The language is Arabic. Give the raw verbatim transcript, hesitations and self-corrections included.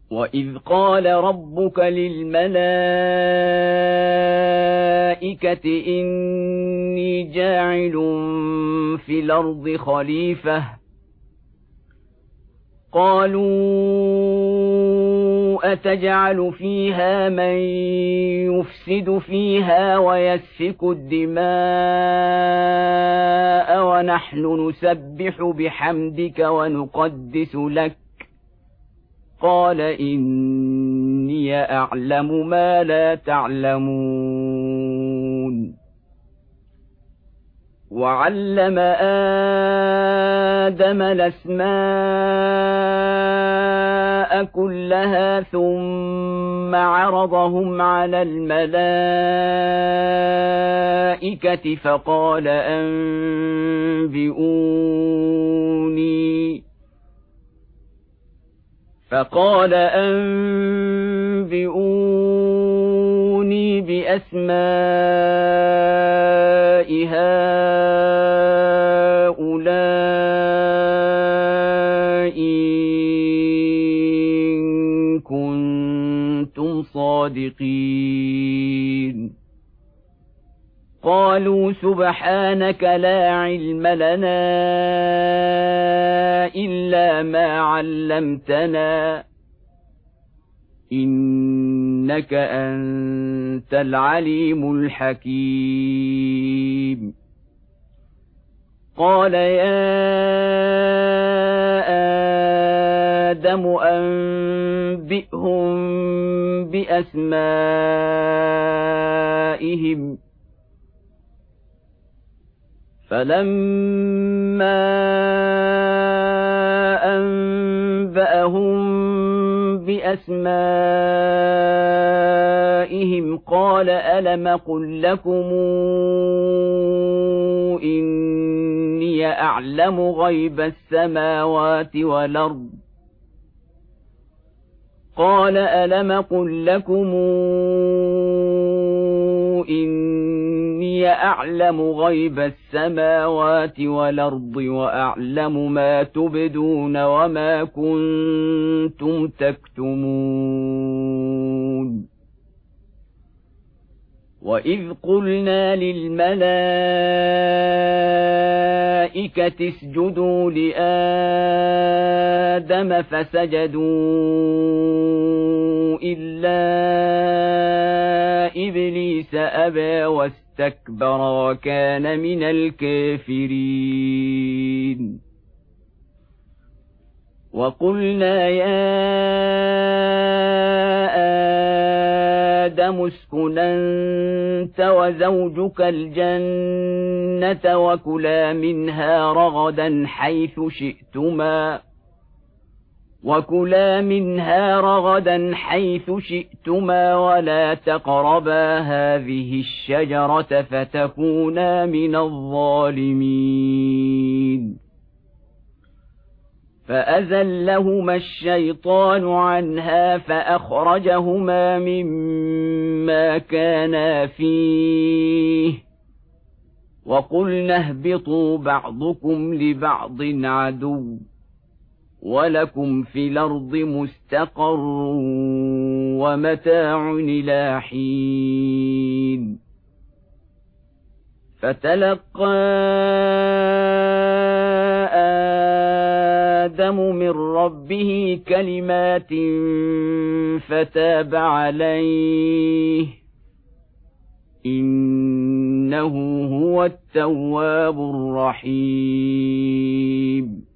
وإذ قال ربك للملائكة إني جاعل في الأرض خليفة قالوا أتجعل فيها من يفسد فيها ويسفك الدماء ونحن نسبح بحمدك ونقدس لك قال إني أعلم ما لا تعلمون وعلم آدم الأسماء كلها ثم عرضهم على الملائكة فقال أنبئوني فقال أنبئوني بأسماء هؤلاء إن كنتم صادقين قالوا سبحانك لا علم لنا إلا ما علمتنا إنك أنت العليم الحكيم قال يا آدم أنبئهم بأسمائهم فلما أنبأهم بأسمائهم قال ألم قل لكم إني أعلم غيب السماوات والأرض قال ألم قل لكم إني أعلم غيب السماوات والأرض وأعلم ما تبدون وما كنتم تكتمون وإذ قلنا للملائكة اسجدوا لآدم فسجدوا إلا إبليس أبى واستكبر وكان من الكافرين وقلنا يا آدم اسكن أنت وزوجك الجنة وكلا منها رغدا حيث شئتما وكلا منها رغدا حيث شئتما ولا تقربا هذه الشجرة فتكونا من الظالمين فأزلهما الشيطان عنها فأخرجهما مما كانا فيه وقلنا اهبطوا بعضكم لبعض عدو ولكم في الأرض مستقر ومتاع إلى حين فتلقى آدم من ربه كلمات فتاب عليه إنه هو التواب الرحيم